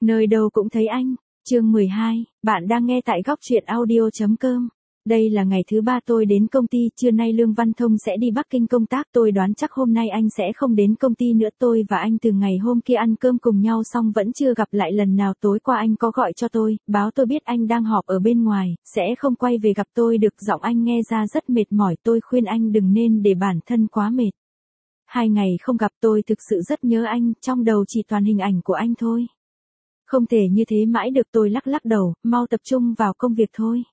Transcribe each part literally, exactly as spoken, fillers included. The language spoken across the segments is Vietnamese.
Nơi đâu cũng thấy anh. Chương mười hai, bạn đang nghe tại góc truyện audio chấm com. Đây là ngày thứ ba tôi đến công ty, trưa nay Lương Văn Thông sẽ đi Bắc Kinh công tác, tôi đoán chắc hôm nay anh sẽ không đến công ty nữa. Tôi và anh từ ngày hôm kia ăn cơm cùng nhau xong vẫn chưa gặp lại lần nào. Tối qua anh có gọi cho tôi, báo tôi biết anh đang họp ở bên ngoài, sẽ không quay về gặp tôi được. Giọng anh nghe ra rất mệt mỏi, tôi khuyên anh đừng nên để bản thân quá mệt. Hai ngày không gặp tôi thực sự rất nhớ anh, trong đầu chỉ toàn hình ảnh của anh thôi. Không thể như thế mãi được, tôi lắc lắc đầu, mau tập trung vào công việc thôi.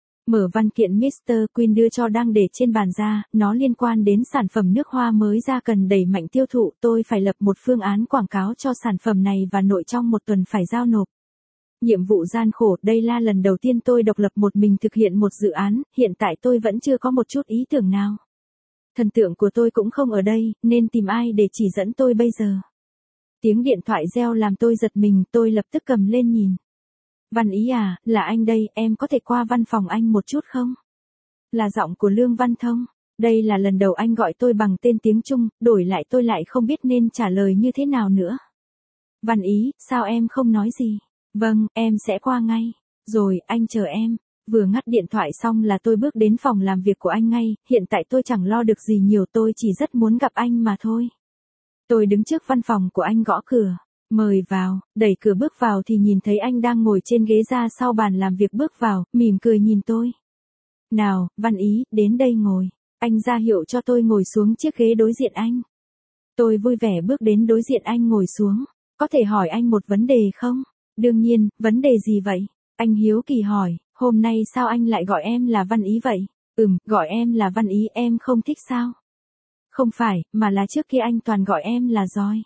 Mở văn kiện mít tơ Queen đưa cho đang để trên bàn ra, nó liên quan đến sản phẩm nước hoa mới ra cần đẩy mạnh tiêu thụ, tôi phải lập một phương án quảng cáo cho sản phẩm này và nội trong một tuần phải giao nộp. Nhiệm vụ gian khổ, đây là lần đầu tiên tôi độc lập một mình thực hiện một dự án, hiện tại tôi vẫn chưa có một chút ý tưởng nào. Thần tượng của tôi cũng không ở đây, nên tìm ai để chỉ dẫn tôi bây giờ. Tiếng điện thoại reo làm tôi giật mình, tôi lập tức cầm lên nhìn. Văn Ý à, là anh đây, em có thể qua văn phòng anh một chút không? Là giọng của Lương Văn Thông. Đây là lần đầu anh gọi tôi bằng tên tiếng Trung, đổi lại tôi lại không biết nên trả lời như thế nào nữa. Văn Ý, sao em không nói gì? Vâng, em sẽ qua ngay. Rồi, anh chờ em. Vừa ngắt điện thoại xong là tôi bước đến phòng làm việc của anh ngay, hiện tại tôi chẳng lo được gì nhiều, tôi chỉ rất muốn gặp anh mà thôi. Tôi đứng trước văn phòng của anh gõ cửa. Mời vào, đẩy cửa bước vào thì nhìn thấy anh đang ngồi trên ghế ra sau bàn làm việc, bước vào, mỉm cười nhìn tôi. Nào, Văn Ý, đến đây ngồi. Anh ra hiệu cho tôi ngồi xuống chiếc ghế đối diện anh. Tôi vui vẻ bước đến đối diện anh ngồi xuống. Có thể hỏi anh một vấn đề không? Đương nhiên, vấn đề gì vậy? Anh hiếu kỳ hỏi, hôm nay sao anh lại gọi em là Văn Ý vậy? Ừm, gọi em là Văn Ý em không thích sao? Không phải, mà là trước kia anh toàn gọi em là Gioi.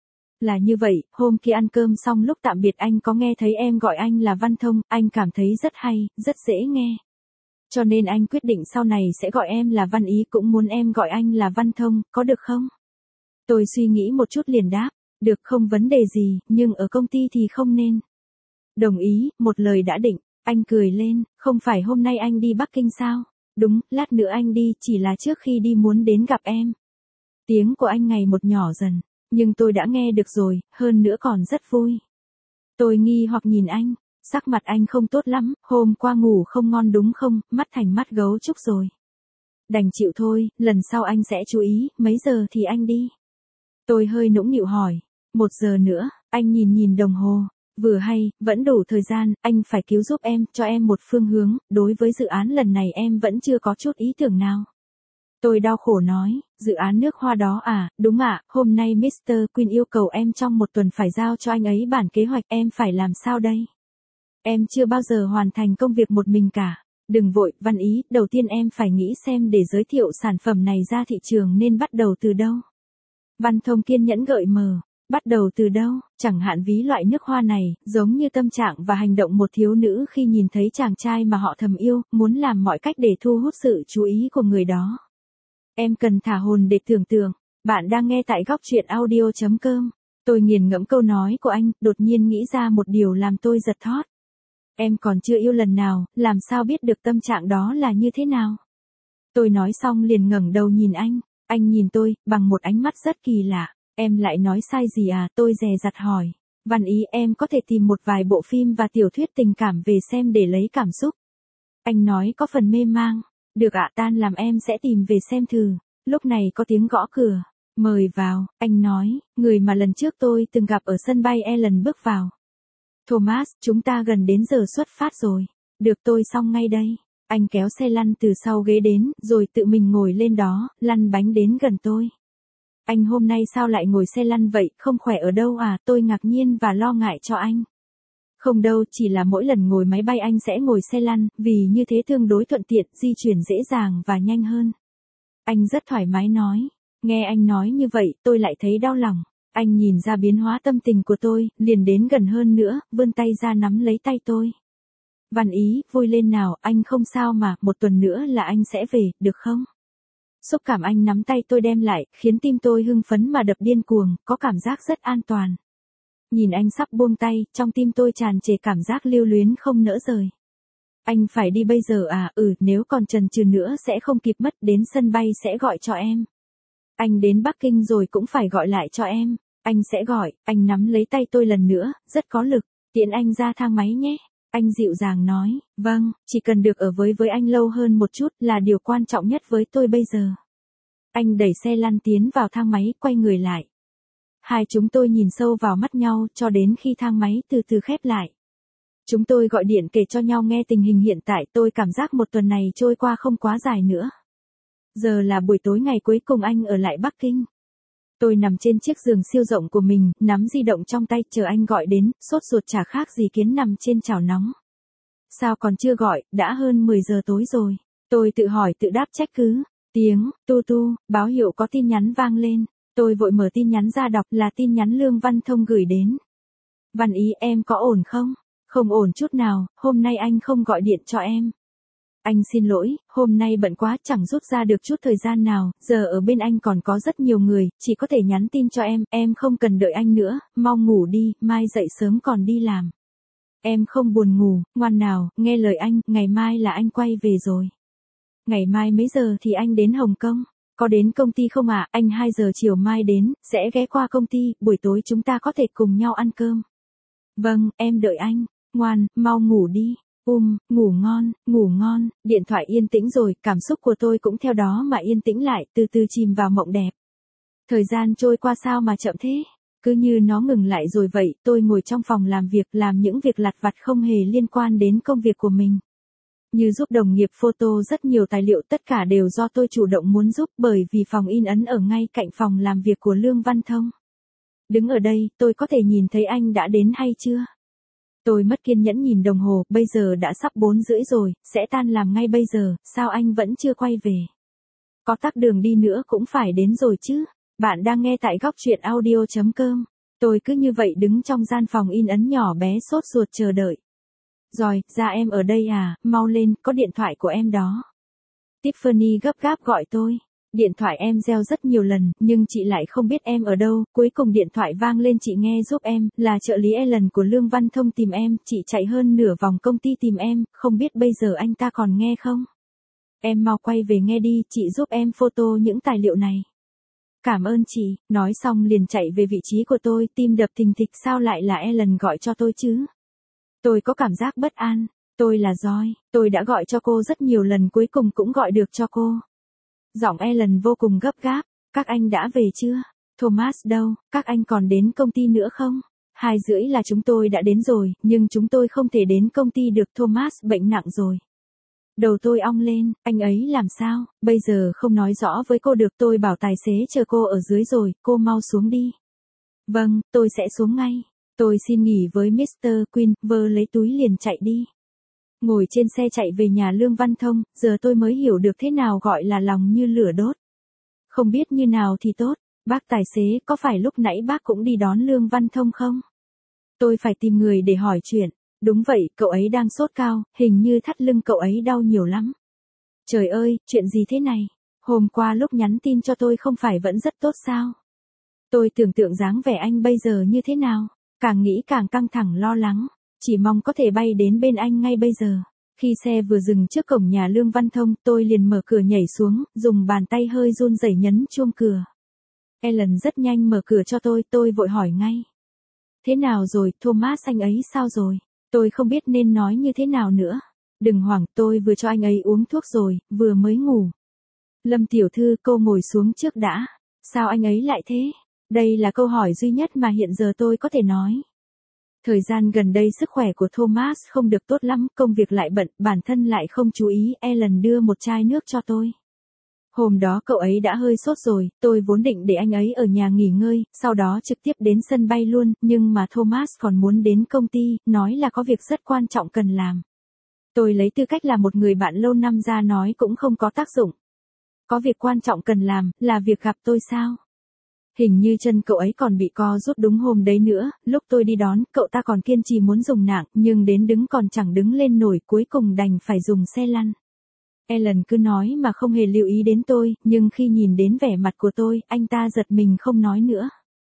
Là như vậy, hôm kia ăn cơm xong lúc tạm biệt anh có nghe thấy em gọi anh là Văn Thông, anh cảm thấy rất hay, rất dễ nghe. Cho nên anh quyết định sau này sẽ gọi em là Văn Ý, cũng muốn em gọi anh là Văn Thông, có được không? Tôi suy nghĩ một chút liền đáp, được, không vấn đề gì, nhưng ở công ty thì không nên. Đồng ý, một lời đã định. Anh cười lên, không phải hôm nay anh đi Bắc Kinh sao? Đúng, lát nữa anh đi, chỉ là trước khi đi muốn đến gặp em. Tiếng của anh ngày một nhỏ dần, nhưng tôi đã nghe được rồi, hơn nữa còn rất vui. Tôi nghi hoặc nhìn anh, sắc mặt anh không tốt lắm, hôm qua ngủ không ngon đúng không, mắt thành mắt gấu trúc rồi. Đành chịu thôi, lần sau anh sẽ chú ý, mấy giờ thì anh đi? Tôi hơi nũng nịu hỏi, một giờ nữa, anh nhìn nhìn đồng hồ. Vừa hay, vẫn đủ thời gian, anh phải cứu giúp em, cho em một phương hướng, đối với dự án lần này em vẫn chưa có chút ý tưởng nào. Tôi đau khổ nói, dự án nước hoa đó à, đúng ạ, hôm nay mít tơ Queen yêu cầu em trong một tuần phải giao cho anh ấy bản kế hoạch, em phải làm sao đây? Em chưa bao giờ hoàn thành công việc một mình cả. Đừng vội, Văn Ý, đầu tiên em phải nghĩ xem để giới thiệu sản phẩm này ra thị trường nên bắt đầu từ đâu. Văn Thông kiên nhẫn gợi mờ. Bắt đầu từ đâu, chẳng hạn ví loại nước hoa này, giống như tâm trạng và hành động một thiếu nữ khi nhìn thấy chàng trai mà họ thầm yêu, muốn làm mọi cách để thu hút sự chú ý của người đó. Em cần thả hồn để tưởng tượng. Bạn đang nghe tại góc truyện audio chấm com. Tôi nghiền ngẫm câu nói của anh, đột nhiên nghĩ ra một điều làm tôi giật thót. Em còn chưa yêu lần nào, làm sao biết được tâm trạng đó là như thế nào? Tôi nói xong liền ngẩng đầu nhìn anh, anh nhìn tôi, bằng một ánh mắt rất kỳ lạ. Em lại nói sai gì à, tôi dè dặt hỏi. Văn Ý, em có thể tìm một vài bộ phim và tiểu thuyết tình cảm về xem để lấy cảm xúc. Anh nói có phần mê mang. Được ạ, tan làm em sẽ tìm về xem thử. Lúc này có tiếng gõ cửa. Mời vào, anh nói, người mà lần trước tôi từng gặp ở sân bay Ellen bước vào. Thomas, chúng ta gần đến giờ xuất phát rồi. Được, tôi xong ngay đây. Anh kéo xe lăn từ sau ghế đến, rồi tự mình ngồi lên đó, lăn bánh đến gần tôi. Anh hôm nay sao lại ngồi xe lăn vậy, không khỏe ở đâu à, tôi ngạc nhiên và lo ngại cho anh. Không đâu, chỉ là mỗi lần ngồi máy bay anh sẽ ngồi xe lăn, vì như thế tương đối thuận tiện, di chuyển dễ dàng và nhanh hơn. Anh rất thoải mái nói. Nghe anh nói như vậy, tôi lại thấy đau lòng. Anh nhìn ra biến hóa tâm tình của tôi, liền đến gần hơn nữa, vươn tay ra nắm lấy tay tôi. Văn Ý, vui lên nào, anh không sao mà, một tuần nữa là anh sẽ về, được không? Xúc cảm anh nắm tay tôi đem lại, khiến tim tôi hưng phấn mà đập điên cuồng, có cảm giác rất an toàn. Nhìn anh sắp buông tay, trong tim tôi tràn trề cảm giác lưu luyến không nỡ rời. Anh phải đi bây giờ à, ừ, nếu còn chần chừ nữa sẽ không kịp mất, đến sân bay sẽ gọi cho em. Anh đến Bắc Kinh rồi cũng phải gọi lại cho em. Anh sẽ gọi, anh nắm lấy tay tôi lần nữa, rất có lực. Tiễn anh ra thang máy nhé. Anh dịu dàng nói, vâng, chỉ cần được ở với với anh lâu hơn một chút là điều quan trọng nhất với tôi bây giờ. Anh đẩy xe lăn tiến vào thang máy, quay người lại. Hai chúng tôi nhìn sâu vào mắt nhau cho đến khi thang máy từ từ khép lại. Chúng tôi gọi điện kể cho nhau nghe tình hình hiện tại, tôi cảm giác một tuần này trôi qua không quá dài nữa. Giờ là buổi tối ngày cuối cùng anh ở lại Bắc Kinh. Tôi nằm trên chiếc giường siêu rộng của mình, nắm di động trong tay chờ anh gọi đến, sốt ruột chả khác gì kiến nằm trên chảo nóng. Sao còn chưa gọi, đã hơn mười giờ tối rồi. Tôi tự hỏi tự đáp trách cứ. Tiếng, tu tu, báo hiệu có tin nhắn vang lên. Tôi vội mở tin nhắn ra đọc là tin nhắn Lương Văn Thông gửi đến. Văn Ý, em có ổn không? Không ổn chút nào, hôm nay anh không gọi điện cho em. Anh xin lỗi, hôm nay bận quá chẳng rút ra được chút thời gian nào, giờ ở bên anh còn có rất nhiều người, chỉ có thể nhắn tin cho em, em không cần đợi anh nữa, mau ngủ đi, mai dậy sớm còn đi làm. Em không buồn ngủ, ngoan nào, nghe lời anh, ngày mai là anh quay về rồi. Ngày mai mấy giờ thì anh đến Hồng Kông? Có đến công ty không ạ? À? Anh hai giờ chiều mai đến, sẽ ghé qua công ty, buổi tối chúng ta có thể cùng nhau ăn cơm. Vâng, em đợi anh, ngoan, mau ngủ đi. Um, ngủ ngon, ngủ ngon, điện thoại yên tĩnh rồi, cảm xúc của tôi cũng theo đó mà yên tĩnh lại, từ từ chìm vào mộng đẹp. Thời gian trôi qua sao mà chậm thế? Cứ như nó ngừng lại rồi vậy, tôi ngồi trong phòng làm việc, làm những việc lặt vặt không hề liên quan đến công việc của mình. Như giúp đồng nghiệp photo rất nhiều tài liệu, tất cả đều do tôi chủ động muốn giúp bởi vì phòng in ấn ở ngay cạnh phòng làm việc của Lương Văn Thông. Đứng ở đây, tôi có thể nhìn thấy anh đã đến hay chưa? Tôi mất kiên nhẫn nhìn đồng hồ, bây giờ đã sắp bốn rưỡi rồi, sẽ tan làm ngay bây giờ, sao anh vẫn chưa quay về? Có tắc đường đi nữa cũng phải đến rồi chứ. Bạn đang nghe tại góc truyện audio chấm com. Tôi cứ như vậy đứng trong gian phòng in ấn nhỏ bé sốt ruột chờ đợi. Rồi, ra em ở đây à, mau lên, có điện thoại của em đó. Tiffany gấp gáp gọi tôi. Điện thoại em reo rất nhiều lần, nhưng chị lại không biết em ở đâu, cuối cùng điện thoại vang lên, chị nghe giúp em, là trợ lý Ellen của Lương Văn Thông tìm em, chị chạy hơn nửa vòng công ty tìm em, không biết bây giờ anh ta còn nghe không? Em mau quay về nghe đi, chị giúp em photo những tài liệu này. Cảm ơn chị, nói xong liền chạy về vị trí của tôi, tim đập thình thịch, sao lại là Ellen gọi cho tôi chứ? Tôi có cảm giác bất an, tôi là Joy, tôi đã gọi cho cô rất nhiều lần cuối cùng cũng gọi được cho cô. Giọng Ellen vô cùng gấp gáp, các anh đã về chưa? Thomas đâu, các anh còn đến công ty nữa không? Hai rưỡi là chúng tôi đã đến rồi, nhưng chúng tôi không thể đến công ty được, Thomas bệnh nặng rồi. Đầu tôi ong lên, anh ấy làm sao, bây giờ không nói rõ với cô được, tôi bảo tài xế chờ cô ở dưới rồi, cô mau xuống đi. Vâng, tôi sẽ xuống ngay. Tôi xin nghỉ với mít tơ Quinn, vơ lấy túi liền chạy đi. Ngồi trên xe chạy về nhà Lương Văn Thông, giờ tôi mới hiểu được thế nào gọi là lòng như lửa đốt. Không biết như nào thì tốt, bác tài xế, có phải lúc nãy bác cũng đi đón Lương Văn Thông không? Tôi phải tìm người để hỏi chuyện. Đúng vậy, cậu ấy đang sốt cao, hình như thắt lưng cậu ấy đau nhiều lắm. Trời ơi, chuyện gì thế này? Hôm qua lúc nhắn tin cho tôi không phải vẫn rất tốt sao? Tôi tưởng tượng dáng vẻ anh bây giờ như thế nào? Càng nghĩ càng căng thẳng lo lắng. Chỉ mong có thể bay đến bên anh ngay bây giờ. Khi xe vừa dừng trước cổng nhà Lương Văn Thông, tôi liền mở cửa nhảy xuống, dùng bàn tay hơi run rẩy nhấn chuông cửa. Ellen rất nhanh mở cửa cho tôi, tôi vội hỏi ngay. Thế nào rồi, Thomas, anh ấy sao rồi? Tôi không biết nên nói như thế nào nữa. Đừng hoảng, tôi vừa cho anh ấy uống thuốc rồi, vừa mới ngủ. Lâm tiểu thư, cô ngồi xuống trước đã. Sao anh ấy lại thế? Đây là câu hỏi duy nhất mà hiện giờ tôi có thể nói. Thời gian gần đây sức khỏe của Thomas không được tốt lắm, công việc lại bận, bản thân lại không chú ý, Ellen đưa một chai nước cho tôi. Hôm đó cậu ấy đã hơi sốt rồi, tôi vốn định để anh ấy ở nhà nghỉ ngơi, sau đó trực tiếp đến sân bay luôn, nhưng mà Thomas còn muốn đến công ty, nói là có việc rất quan trọng cần làm. Tôi lấy tư cách là một người bạn lâu năm ra nói cũng không có tác dụng. Có việc quan trọng cần làm, là việc gặp tôi sao? Hình như chân cậu ấy còn bị co rút đúng hôm đấy nữa, lúc tôi đi đón, cậu ta còn kiên trì muốn dùng nạng, nhưng đến đứng còn chẳng đứng lên nổi, cuối cùng đành phải dùng xe lăn. Ellen cứ nói mà không hề lưu ý đến tôi, nhưng khi nhìn đến vẻ mặt của tôi, anh ta giật mình không nói nữa.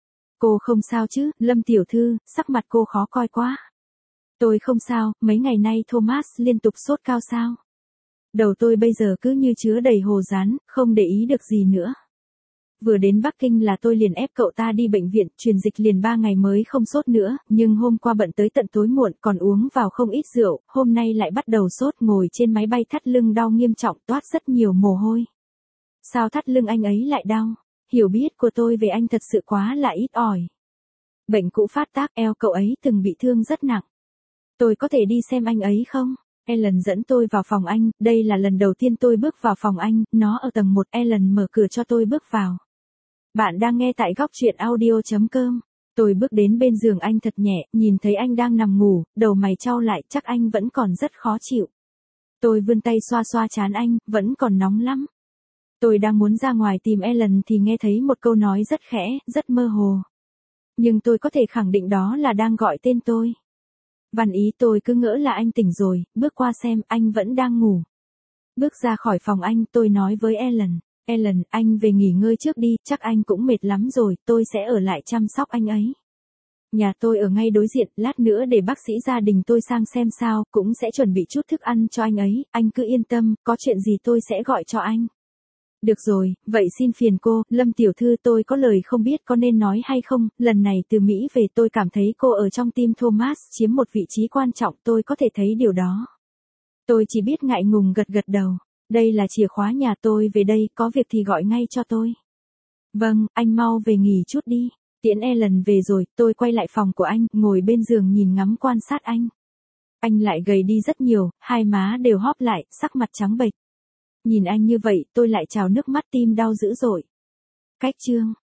Cô không sao chứ, Lâm tiểu thư, sắc mặt cô khó coi quá. Tôi không sao, mấy ngày nay Thomas liên tục sốt cao sao? Đầu tôi bây giờ cứ như chứa đầy hồ rán, không để ý được gì nữa. Vừa đến Bắc Kinh là tôi liền ép cậu ta đi bệnh viện, truyền dịch liền ba ngày mới không sốt nữa, nhưng hôm qua bận tới tận tối muộn còn uống vào không ít rượu, hôm nay lại bắt đầu sốt, ngồi trên máy bay thắt lưng đau nghiêm trọng, toát rất nhiều mồ hôi. Sao thắt lưng anh ấy lại đau? Hiểu biết của tôi về anh thật sự quá là ít ỏi. Bệnh cũ phát tác, eo cậu ấy từng bị thương rất nặng. Tôi có thể đi xem anh ấy không? Ellen dẫn tôi vào phòng anh, đây là lần đầu tiên tôi bước vào phòng anh, nó ở tầng một, Ellen mở cửa cho tôi bước vào. Bạn đang nghe tại góc truyện audio.com. Tôi bước đến bên giường anh thật nhẹ, nhìn thấy anh đang nằm ngủ, đầu mày chau lại, chắc anh vẫn còn rất khó chịu. Tôi vươn tay xoa xoa trán anh, vẫn còn nóng lắm. Tôi đang muốn ra ngoài tìm Ellen thì nghe thấy một câu nói rất khẽ, rất mơ hồ. Nhưng tôi có thể khẳng định đó là đang gọi tên tôi. Văn Ý, tôi cứ ngỡ là anh tỉnh rồi, bước qua xem, anh vẫn đang ngủ. Bước ra khỏi phòng anh, tôi nói với Ellen. Ellen, anh về nghỉ ngơi trước đi, chắc anh cũng mệt lắm rồi, tôi sẽ ở lại chăm sóc anh ấy. Nhà tôi ở ngay đối diện, lát nữa để bác sĩ gia đình tôi sang xem sao, cũng sẽ chuẩn bị chút thức ăn cho anh ấy, anh cứ yên tâm, có chuyện gì tôi sẽ gọi cho anh. Được rồi, vậy xin phiền cô, Lâm tiểu thư, tôi có lời không biết có nên nói hay không, lần này từ Mỹ về tôi cảm thấy cô ở trong tim Thomas chiếm một vị trí quan trọng, tôi có thể thấy điều đó. Tôi chỉ biết ngại ngùng gật gật đầu. Đây là chìa khóa nhà tôi, về đây, có việc thì gọi ngay cho tôi. Vâng, anh mau về nghỉ chút đi. Tiễn Ellen về rồi, tôi quay lại phòng của anh, ngồi bên giường nhìn ngắm quan sát anh. Anh lại gầy đi rất nhiều, hai má đều hóp lại, sắc mặt trắng bệch. Nhìn anh như vậy, tôi lại trào nước mắt, tim đau dữ dội. Cách chương